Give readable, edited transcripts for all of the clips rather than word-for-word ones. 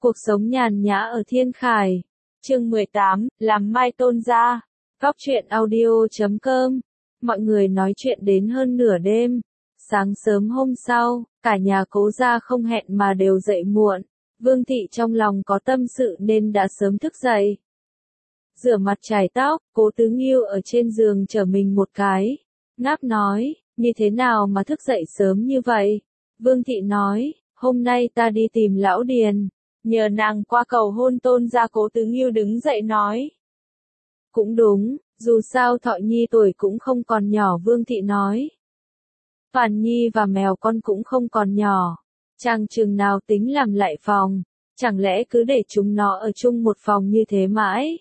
Cuộc sống nhàn nhã ở Thiên Khải. Chương 18, làm mai tôn gia. Góc truyện audio.com. Mọi người nói chuyện đến hơn nửa đêm. Sáng sớm hôm sau, cả nhà Cố gia không hẹn mà đều dậy muộn. Vương Thị trong lòng có tâm sự nên đã sớm thức dậy. Rửa mặt chải tóc, Cố Tứ Nghiêu ở trên giường chở mình một cái. Ngáp nói, như thế nào mà thức dậy sớm như vậy? Vương Thị nói, hôm nay ta đi tìm Lão Điền. Nhờ nàng qua cầu hôn tôn gia. Cố Tứ Nghiêu đứng dậy nói. Cũng đúng, dù sao Thọ Nhi tuổi cũng không còn nhỏ. Vương Thị nói. Phàn Nhi và mèo con cũng không còn nhỏ. Chàng chừng nào tính làm lại phòng, chẳng lẽ cứ để chúng nó ở chung một phòng như thế mãi?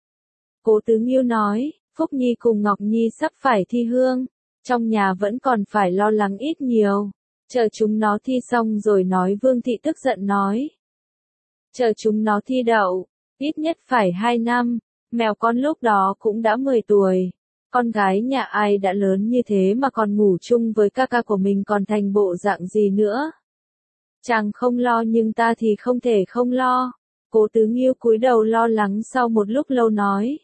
Cố Tứ Nghiêu nói, Phúc Nhi cùng Ngọc Nhi sắp phải thi hương, trong nhà vẫn còn phải lo lắng ít nhiều, chờ chúng nó thi xong rồi nói. Vương Thị tức giận nói. Chờ chúng nó thi đậu, ít nhất phải 2 năm, mèo con lúc đó cũng đã 10 tuổi. Con gái nhà ai đã lớn như thế mà còn ngủ chung với ca ca của mình, còn thành bộ dạng gì nữa? Chàng không lo nhưng ta thì không thể không lo. Cố Tứ Nghiêu cúi đầu lo lắng, sau một lúc lâu nói.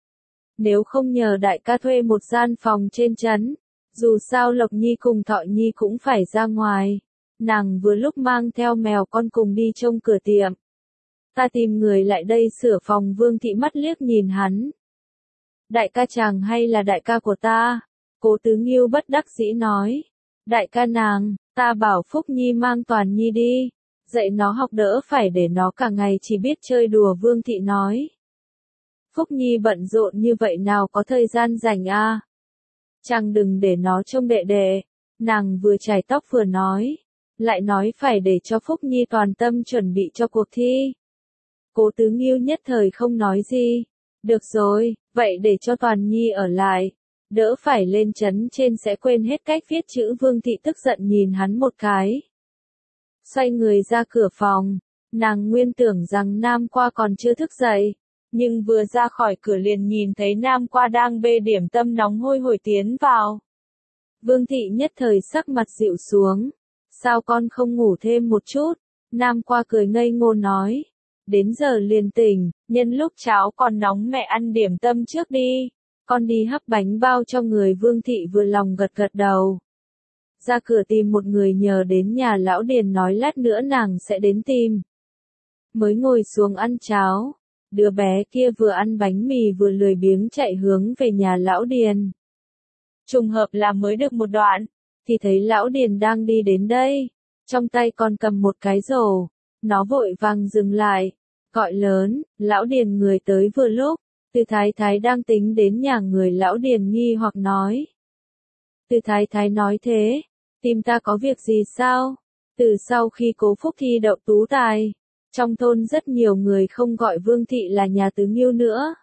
Nếu không nhờ đại ca thuê một gian phòng trên trấn, dù sao Lộc Nhi cùng Thọ Nhi cũng phải ra ngoài. Nàng vừa lúc mang theo mèo con cùng đi trông cửa tiệm. Ta tìm người lại đây sửa phòng. Vương Thị mắt liếc nhìn hắn. Đại ca chàng hay là đại ca của ta? Cố Tứ Nghiêu bất đắc dĩ nói. Đại ca nàng, ta bảo Phúc Nhi mang Toàn Nhi đi, dạy nó học đỡ phải để nó cả ngày chỉ biết chơi đùa. Vương Thị nói. Phúc Nhi bận rộn như vậy nào có thời gian rảnh à? Chàng đừng để nó trông đệ đệ. Nàng vừa chải tóc vừa nói. Lại nói phải để cho Phúc Nhi toàn tâm chuẩn bị cho cuộc thi. Cố Tứ Nghiêu nhất thời không nói gì. Được rồi, vậy để cho Toàn Nhi ở lại, đỡ phải lên trấn trên sẽ quên hết cách viết chữ. Vương Thị tức giận nhìn hắn một cái. Xoay người ra cửa phòng, nàng nguyên tưởng rằng Nam Qua còn chưa thức dậy, nhưng vừa ra khỏi cửa liền nhìn thấy Nam Qua đang bê điểm tâm nóng hôi hổi tiến vào. Vương Thị nhất thời sắc mặt dịu xuống. Sao con không ngủ thêm một chút? Nam Qua cười ngây ngô nói. Đến giờ liền tỉnh, nhân lúc cháo còn nóng mẹ ăn điểm tâm trước đi. Con đi hấp bánh bao cho người. Vương Thị vừa lòng gật gật đầu. Ra cửa tìm một người nhờ đến nhà Lão Điền, nói lát nữa nàng sẽ đến tìm. Mới ngồi xuống ăn cháo, đứa bé kia vừa ăn bánh mì vừa lười biếng chạy hướng về nhà Lão Điền. Trùng hợp là mới được một đoạn, thì thấy Lão Điền đang đi đến đây, trong tay còn cầm một cái rổ. Nó vội vàng dừng lại, gọi lớn. Lão Điền, người tới vừa lúc. Từ Thái Thái đang tính đến nhà người. Lão Điền nghi hoặc nói. Từ Thái Thái nói thế, tìm ta có việc gì sao? Từ sau khi Cố Phúc thi đậu tú tài, trong thôn rất nhiều người không gọi Vương Thị là nhà Tứ Nghiêu nữa,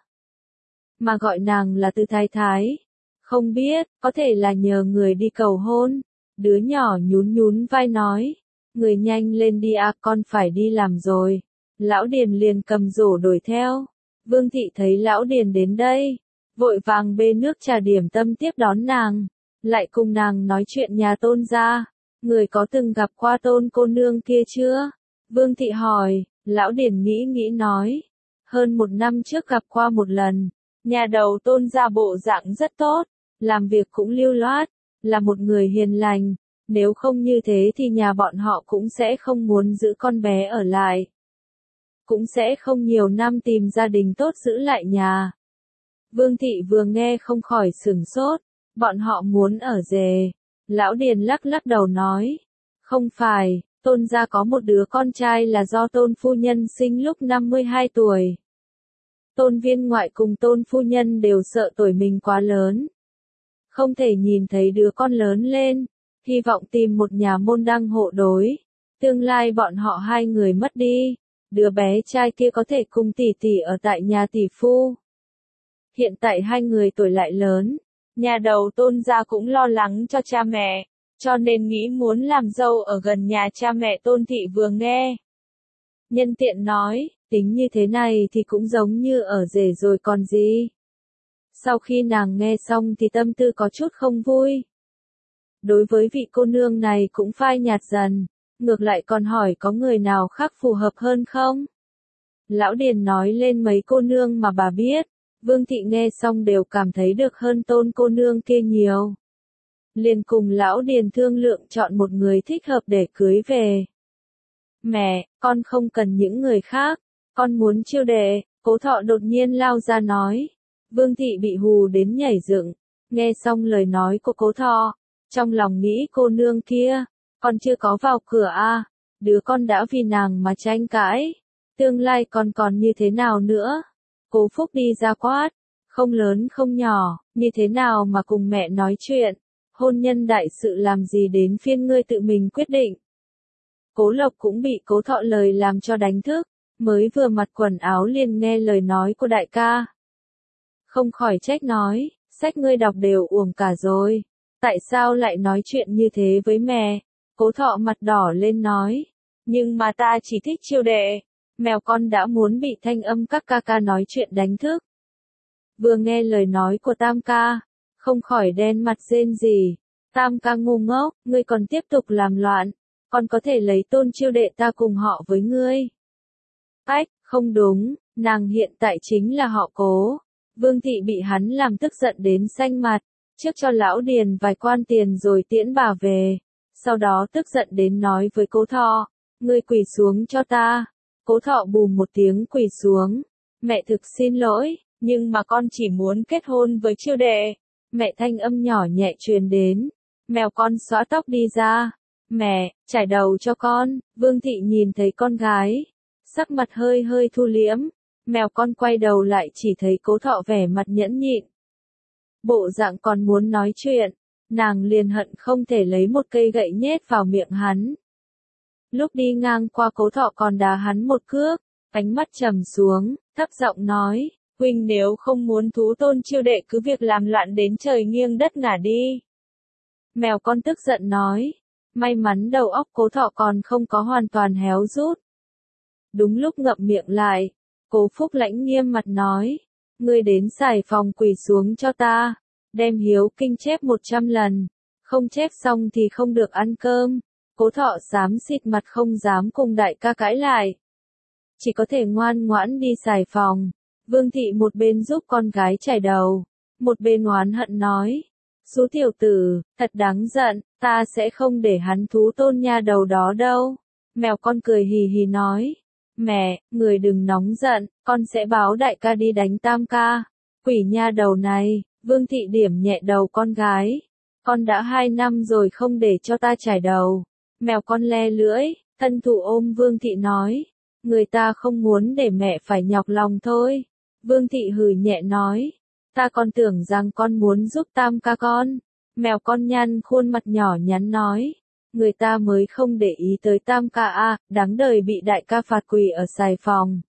mà gọi nàng là Từ Thái Thái. Không biết, có thể là nhờ người đi cầu hôn. Đứa nhỏ nhún nhún vai nói. Người nhanh lên đi à, con phải đi làm rồi. Lão Điền liền cầm rổ đuổi theo. Vương Thị thấy Lão Điền đến đây, vội vàng bê nước trà điểm tâm tiếp đón nàng, lại cùng nàng nói chuyện nhà Tôn gia. Người có từng gặp qua Tôn cô nương kia chưa? Vương Thị hỏi. Lão Điền nghĩ nghĩ nói. Hơn 1 năm trước gặp qua một lần. Nhà đầu Tôn gia bộ dạng rất tốt, làm việc cũng lưu loát, là một người hiền lành. Nếu không như thế thì nhà bọn họ cũng sẽ không muốn giữ con bé ở lại, cũng sẽ không nhiều năm tìm gia đình tốt giữ lại nhà. Vương Thị vừa nghe không khỏi sửng sốt. Bọn họ muốn ở rể. Lão Điền lắc lắc đầu nói. Không phải, Tôn gia có một đứa con trai là do Tôn phu nhân sinh lúc 52 tuổi. Tôn viên ngoại cùng Tôn phu nhân đều sợ tuổi mình quá lớn, không thể nhìn thấy đứa con lớn lên, hy vọng tìm một nhà môn đăng hộ đối. Tương lai bọn họ 2 người mất đi, đứa bé trai kia có thể cùng tỷ tỷ ở tại nhà tỷ phu. Hiện tại 2 người tuổi lại lớn, nhà đầu Tôn gia cũng lo lắng cho cha mẹ, cho nên nghĩ muốn làm dâu ở gần nhà cha mẹ. Tôn Thị vừa nghe, nhân tiện nói, tính như thế này thì cũng giống như ở rể rồi còn gì. Sau khi nàng nghe xong thì tâm tư có chút không vui. Đối với vị cô nương này cũng phai nhạt dần. ngược lại còn hỏi có người nào khác phù hợp hơn không? Lão Điền nói lên mấy cô nương mà bà biết, Vương Thị nghe xong đều cảm thấy được hơn Tôn cô nương kia nhiều. Liền cùng Lão Điền thương lượng chọn một người thích hợp để cưới về. Mẹ, con không cần những người khác, con muốn chiêu đệ, Cố Thọ đột nhiên lao ra nói. Vương Thị bị hù đến nhảy dựng, nghe xong lời nói của Cố Thọ, trong lòng nghĩ cô nương kia, con chưa có vào cửa à, đứa con đã vì nàng mà tranh cãi, tương lai còn như thế nào nữa? Cố Phúc đi ra quát, không lớn không nhỏ, như thế nào mà cùng mẹ nói chuyện, hôn nhân đại sự làm gì đến phiên ngươi tự mình quyết định. Cố Lộc cũng bị Cố Thọ lời làm cho đánh thức, mới vừa mặc quần áo liền nghe lời nói của đại ca. Không khỏi trách nói, sách ngươi đọc đều uổng cả rồi, tại sao lại nói chuyện như thế với mẹ? Cố Thọ mặt đỏ lên nói, nhưng mà ta chỉ thích chiêu đệ, mèo con đã muốn bị thanh âm các ca ca nói chuyện đánh thức. Vừa nghe lời nói của Tam ca, không khỏi đen mặt rên rỉ, Tam ca ngu ngốc, ngươi còn tiếp tục làm loạn, còn có thể lấy Tôn chiêu đệ ta cùng họ với ngươi. Ách, không đúng, nàng hiện tại chính là họ Cố. Vương Thị bị hắn làm tức giận đến xanh mặt, trước cho Lão Điền vài quan tiền rồi tiễn bà về, sau đó tức giận đến nói với Cố Thọ, ngươi quỳ xuống cho ta. Cố Thọ bùm một tiếng quỳ xuống, mẹ thực xin lỗi, nhưng mà con chỉ muốn kết hôn với chiêu đệ. Mẹ thanh âm nhỏ nhẹ truyền đến, mèo con xõa tóc đi ra, mẹ, chải đầu cho con. Vương Thị nhìn thấy con gái, sắc mặt hơi hơi thu liễm, mèo con quay đầu lại chỉ thấy Cố Thọ vẻ mặt nhẫn nhịn. Bộ dạng còn muốn nói chuyện, nàng liền hận không thể lấy một cây gậy nhét vào miệng hắn. Lúc đi ngang qua Cố Thọ còn đá hắn một cước, ánh mắt trầm xuống, thấp giọng nói, huynh nếu không muốn thú Tôn chiêu đệ cứ việc làm loạn đến trời nghiêng đất ngả đi. Mèo con tức giận nói, may mắn đầu óc Cố Thọ còn không có hoàn toàn héo rút. Đúng lúc ngậm miệng lại, Cố Phúc lãnh nghiêm mặt nói, ngươi đến Sài Phòng quỳ xuống cho ta, đem hiếu kinh chép 100 lần, không chép xong thì không được ăn cơm. Cố Thọ xám xịt mặt không dám cùng đại ca cãi lại, chỉ có thể ngoan ngoãn đi Sài Phòng. Vương Thị một bên giúp con gái chải đầu, một bên oán hận nói, số tiểu tử, thật đáng giận, ta sẽ không để hắn thú Tôn nha đầu đó đâu. Mèo con cười hì hì nói, mẹ, người đừng nóng giận, con sẽ báo đại ca đi đánh Tam ca. Quỷ nha đầu này. Vương Thị điểm nhẹ đầu con gái, con đã 2 năm rồi không để cho ta chải đầu. Mèo con le lưỡi, thân thủ ôm Vương Thị nói, người ta không muốn để mẹ phải nhọc lòng thôi. Vương Thị hừ nhẹ nói, ta còn tưởng rằng con muốn giúp Tam ca con. Mèo con nhăn khuôn mặt nhỏ nhắn nói, người ta mới không để ý tới Tam ca à, đáng đời bị đại ca phạt quỳ ở Sài Phòng.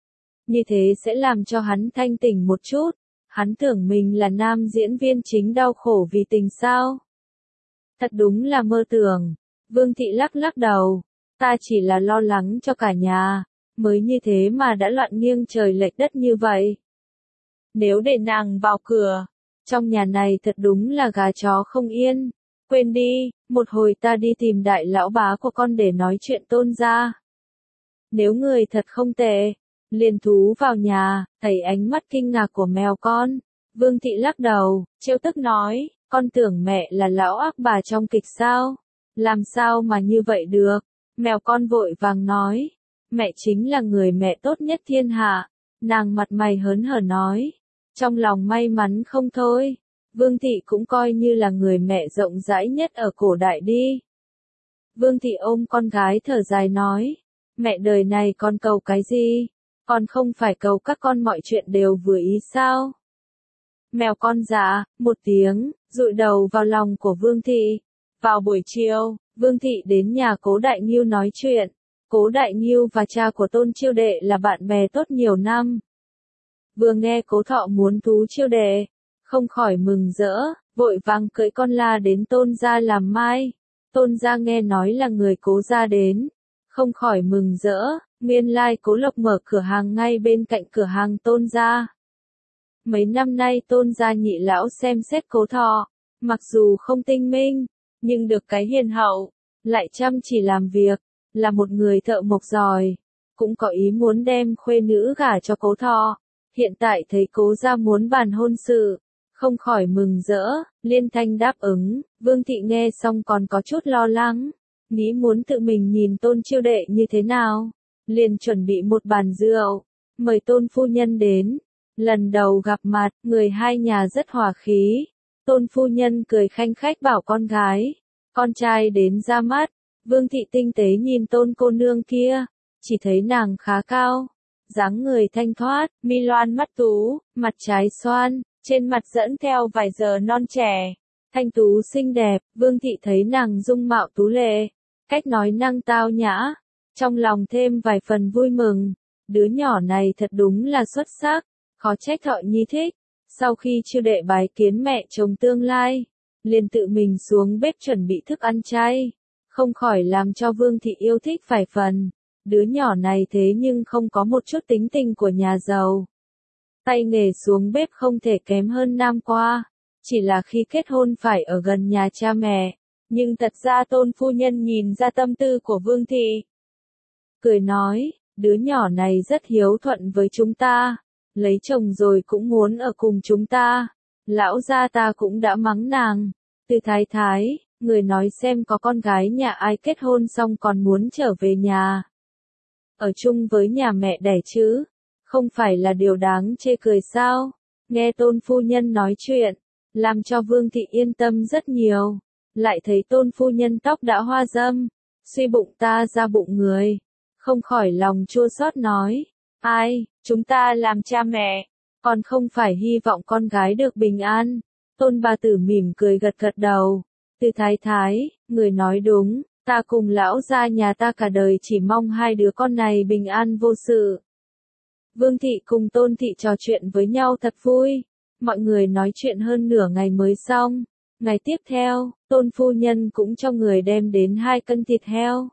Như thế sẽ làm cho hắn thanh tỉnh một chút, hắn tưởng mình là nam diễn viên chính đau khổ vì tình sao. Thật đúng là mơ tưởng. Vương Thị lắc lắc đầu, ta chỉ là lo lắng cho cả nhà, mới như thế mà đã loạn nghiêng trời lệch đất như vậy. Nếu để nàng vào cửa, trong nhà này thật đúng là gà chó không yên. Quên đi, một hồi ta đi tìm đại lão bá của con để nói chuyện Tôn gia. Nếu người thật không tệ, liền thú vào nhà. Thấy ánh mắt kinh ngạc của mèo con, Vương Thị lắc đầu, trêu tức nói, con tưởng mẹ là lão ác bà trong kịch sao? Làm sao mà như vậy được? Mèo con vội vàng nói, mẹ chính là người mẹ tốt nhất thiên hạ. Nàng mặt mày hớn hở nói, trong lòng may mắn không thôi. Vương Thị cũng coi như là người mẹ rộng rãi nhất ở cổ đại đi. Vương Thị ôm con gái thở dài nói, mẹ đời này con cầu cái gì? Con không phải cầu các con mọi chuyện đều vừa ý sao? Mèo con dạ, một tiếng, dụi đầu vào lòng của Vương Thị. Vào buổi chiều, Vương Thị đến nhà Cố Đại Ngưu nói chuyện. Cố Đại Ngưu và cha của Tôn chiêu đệ là bạn bè tốt nhiều năm. Vừa nghe Cố Thọ muốn thú chiêu đệ, không khỏi mừng rỡ, vội vàng cưỡi con la đến Tôn gia làm mai. Tôn gia nghe nói là người Cố gia đến, không khỏi mừng rỡ, nguyên lai Cố Lộc mở cửa hàng ngay bên cạnh cửa hàng Tôn gia. Mấy năm nay Tôn gia nhị lão xem xét Cố Thọ, mặc dù không tinh minh, nhưng được cái hiền hậu, lại chăm chỉ làm việc, là một người thợ mộc giỏi, cũng có ý muốn đem khuê nữ gả cho Cố Thọ. Hiện tại thấy Cố gia muốn bàn hôn sự, không khỏi mừng rỡ, liên thanh đáp ứng. Vương thị nghe xong còn có chút lo lắng, nghĩ muốn tự mình nhìn Tôn chiêu đệ như thế nào, liền chuẩn bị một bàn rượu, mời Tôn phu nhân đến. Lần đầu gặp mặt, người hai nhà rất hòa khí. Tôn phu nhân cười khanh khách bảo con gái, con trai đến ra mắt. Vương thị tinh tế nhìn Tôn cô nương kia, chỉ thấy nàng khá cao, dáng người thanh thoát, mi loan mắt tú, mặt trái xoan, trên mặt dẫn theo vài giờ non trẻ, thanh tú xinh đẹp. Vương thị thấy nàng dung mạo tú lệ, cách nói năng tao nhã, trong lòng thêm vài phần vui mừng. Đứa nhỏ này thật đúng là xuất sắc, khó trách Thọ Nhi thích. Sau khi chiêu đệ bái kiến mẹ chồng tương lai, liền tự mình xuống bếp chuẩn bị thức ăn chay, không khỏi làm cho Vương thị yêu thích vài phần. Đứa nhỏ này thế nhưng không có một chút tính tình của nhà giàu. Tay nghề xuống bếp không thể kém hơn năm qua, chỉ là khi kết hôn phải ở gần nhà cha mẹ. Nhưng thật ra Tôn phu nhân nhìn ra tâm tư của Vương thị. Cười nói, đứa nhỏ này rất hiếu thuận với chúng ta, lấy chồng rồi cũng muốn ở cùng chúng ta. Lão gia ta cũng đã mắng nàng, Từ thái thái, người nói xem có con gái nhà ai kết hôn xong còn muốn trở về nhà. Ở chung với nhà mẹ đẻ chứ, không phải là điều đáng chê cười sao? Nghe Tôn phu nhân nói chuyện, làm cho Vương thị yên tâm rất nhiều. Lại thấy Tôn phu nhân tóc đã hoa râm, suy bụng ta ra bụng người, không khỏi lòng chua xót nói, ai, chúng ta làm cha mẹ, còn không phải hy vọng con gái được bình an. Tôn bà tử mỉm cười gật gật đầu, Từ thái thái, người nói đúng, ta cùng lão gia nhà ta cả đời chỉ mong hai đứa con này bình an vô sự. Vương thị cùng Tôn thị trò chuyện với nhau thật vui, mọi người nói chuyện hơn nửa ngày mới xong. Ngày tiếp theo, Tôn phu nhân cũng cho người đem đến 2 cân thịt heo,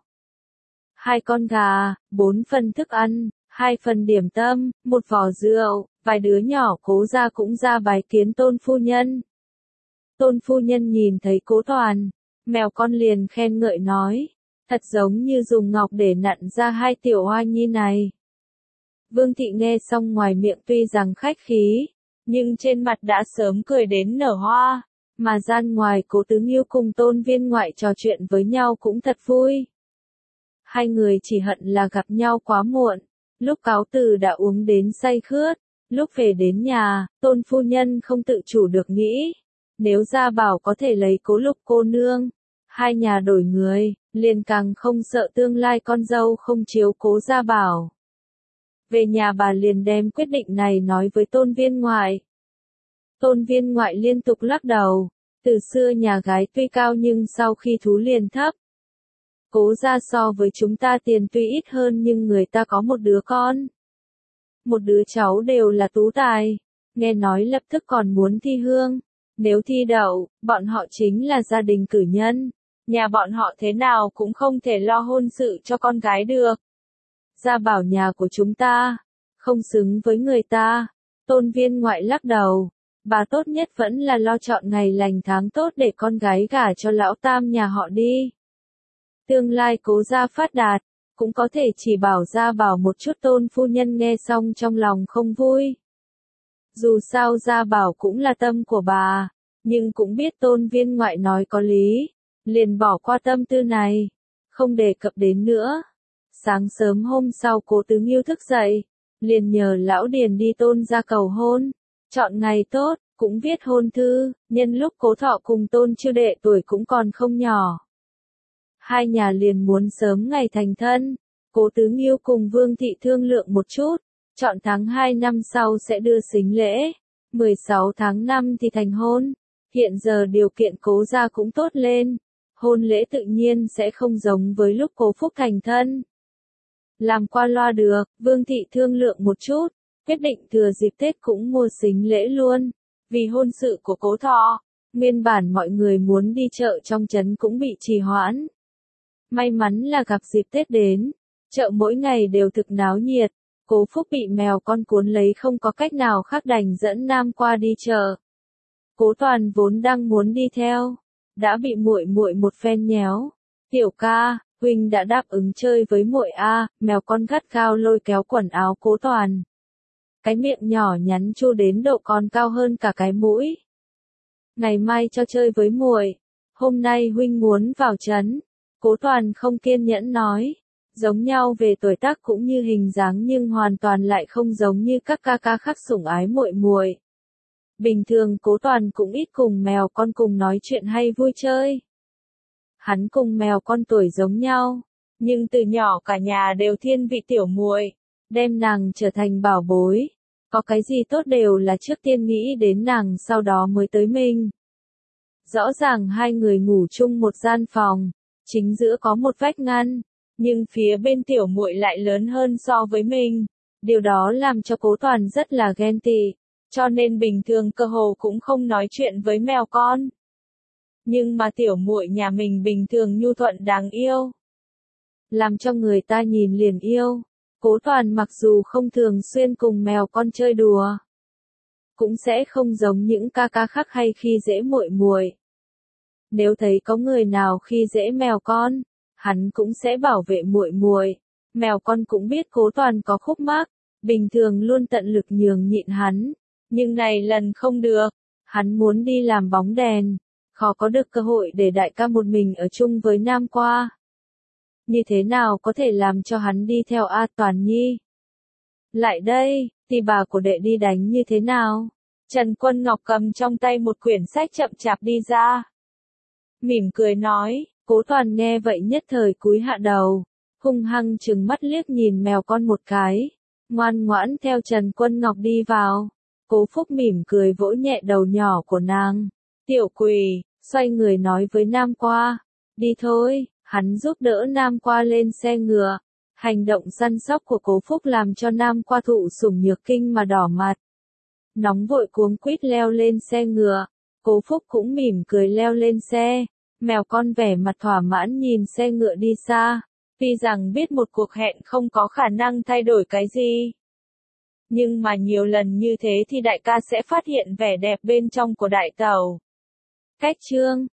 2 con gà, 4 phần thức ăn, 2 phần điểm tâm, 1 vò rượu. Vài đứa nhỏ Cố gia cũng ra bái kiến Tôn phu nhân. Tôn phu nhân nhìn thấy Cố Toàn, mèo con liền khen ngợi nói, thật giống như dùng ngọc để nặn ra 2 tiểu oa nhi này. Vương thị nghe xong ngoài miệng tuy rằng khách khí, nhưng trên mặt đã sớm cười đến nở hoa, mà gian ngoài Cố Tứ Nghiêu cùng Tôn viên ngoại trò chuyện với nhau cũng thật vui. Hai người chỉ hận là gặp nhau quá muộn, lúc cáo từ đã uống đến say khướt, lúc về đến nhà, Tôn phu nhân không tự chủ được nghĩ, nếu Gia Bảo có thể lấy Cố Lục cô nương, hai nhà đổi người, liền càng không sợ tương lai con dâu không chiếu cố Gia Bảo. Về nhà bà liền đem quyết định này nói với Tôn viên ngoại. Tôn viên ngoại liên tục lắc đầu, từ xưa nhà gái tuy cao nhưng sau khi thú liền thấp. Cố gia so với chúng ta tiền tuy ít hơn nhưng người ta có một đứa con, một đứa cháu đều là tú tài, nghe nói lập tức còn muốn thi hương. Nếu thi đậu, bọn họ chính là gia đình cử nhân, nhà bọn họ thế nào cũng không thể lo hôn sự cho con gái được. Gia Bảo nhà của chúng ta, không xứng với người ta. Tôn viên ngoại lắc đầu, bà tốt nhất vẫn là lo chọn ngày lành tháng tốt để con gái gả cho lão tam nhà họ đi. Tương lai Cố gia phát đạt, cũng có thể chỉ bảo Gia Bảo một chút. Tôn phu nhân nghe xong trong lòng không vui. Dù sao Gia Bảo cũng là tâm của bà, nhưng cũng biết Tôn viên ngoại nói có lý, liền bỏ qua tâm tư này, không đề cập đến nữa. Sáng sớm hôm sau Cố Tứ Nghiêu thức dậy, liền nhờ lão Điền đi Tôn gia cầu hôn, chọn ngày tốt, cũng viết hôn thư, nhân lúc Cố Thọ cùng Tôn chiêu đệ tuổi cũng còn không nhỏ. Hai nhà liền muốn sớm ngày thành thân. Cố Tứ Nghiêu cùng Vương thị thương lượng một chút, chọn tháng 2 năm sau sẽ đưa sính lễ, 16 tháng 5 thì thành hôn. Hiện giờ điều kiện Cố gia cũng tốt lên, hôn lễ tự nhiên sẽ không giống với lúc Cố Phúc thành thân. Làm qua loa được, Vương thị thương lượng một chút, quyết định thừa dịp Tết cũng mua sính lễ luôn. Vì hôn sự của Cố Thọ, nguyên bản mọi người muốn đi chợ trong trấn cũng bị trì hoãn. May mắn là gặp dịp Tết đến, chợ mỗi ngày đều thực náo nhiệt. Cố Phúc bị mèo con cuốn lấy không có cách nào khác đành dẫn Nam qua đi chợ. Cố Toàn vốn đang muốn đi theo, đã bị muội muội một phen nhéo, Tiểu ca, huynh đã đáp ứng chơi với muội a, mèo con gắt gao lôi kéo quần áo Cố Toàn. Cái miệng nhỏ nhắn chu đến độ còn cao hơn cả cái mũi. Ngày mai cho chơi với muội, hôm nay huynh muốn vào trấn. Cố Toàn không kiên nhẫn nói, giống nhau về tuổi tác cũng như hình dáng nhưng hoàn toàn lại không giống như các ca ca khác sủng ái muội muội. Bình thường Cố Toàn cũng ít cùng mèo con cùng nói chuyện hay vui chơi. Hắn cùng mèo con tuổi giống nhau, nhưng từ nhỏ cả nhà đều thiên vị tiểu muội, đem nàng trở thành bảo bối. Có cái gì tốt đều là trước tiên nghĩ đến nàng sau đó mới tới mình. Rõ ràng hai người ngủ chung một gian phòng, chính giữa có một vách ngăn, nhưng phía bên tiểu muội lại lớn hơn so với mình. Điều đó làm cho Cố Toàn rất là ghen tị, cho nên bình thường cơ hồ cũng không nói chuyện với mèo con. Nhưng mà tiểu muội nhà mình bình thường nhu thuận đáng yêu, làm cho người ta nhìn liền yêu. Cố Toàn mặc dù không thường xuyên cùng mèo con chơi đùa, cũng sẽ không giống những ca ca khác hay khi dễ muội muội. Nếu thấy có người nào khi dễ mèo con, hắn cũng sẽ bảo vệ muội muội. Mèo con cũng biết Cố Toàn có khúc mắc, bình thường luôn tận lực nhường nhịn hắn, nhưng này lần không được, hắn muốn đi làm bóng đèn, khó có được cơ hội để đại ca một mình ở chung với Nam Qua. Như thế nào có thể làm cho hắn đi theo A Toàn Nhi? Lại đây, thì bà của đệ đi đánh như thế nào? Trần Quân Ngọc cầm trong tay một quyển sách chậm chạp đi ra. Mỉm cười nói, Cố Toàn nghe vậy nhất thời cúi hạ đầu, hung hăng trừng mắt liếc nhìn mèo con một cái, ngoan ngoãn theo Trần Quân Ngọc đi vào. Cố Phúc mỉm cười vỗ nhẹ đầu nhỏ của nàng. Tiểu quỳ, xoay người nói với Nam Qua, đi thôi. Hắn giúp đỡ Nam Qua lên xe ngựa. Hành động săn sóc của Cố Phúc làm cho Nam Qua thụ sủng nhược kinh mà đỏ mặt. Nóng vội cuống quýt leo lên xe ngựa. Cố Phúc cũng mỉm cười leo lên xe. Mèo con vẻ mặt thỏa mãn nhìn xe ngựa đi xa. Tuy rằng biết một cuộc hẹn không có khả năng thay đổi cái gì, nhưng mà nhiều lần như thế thì đại ca sẽ phát hiện vẻ đẹp bên trong của đại tẩu. Cách chương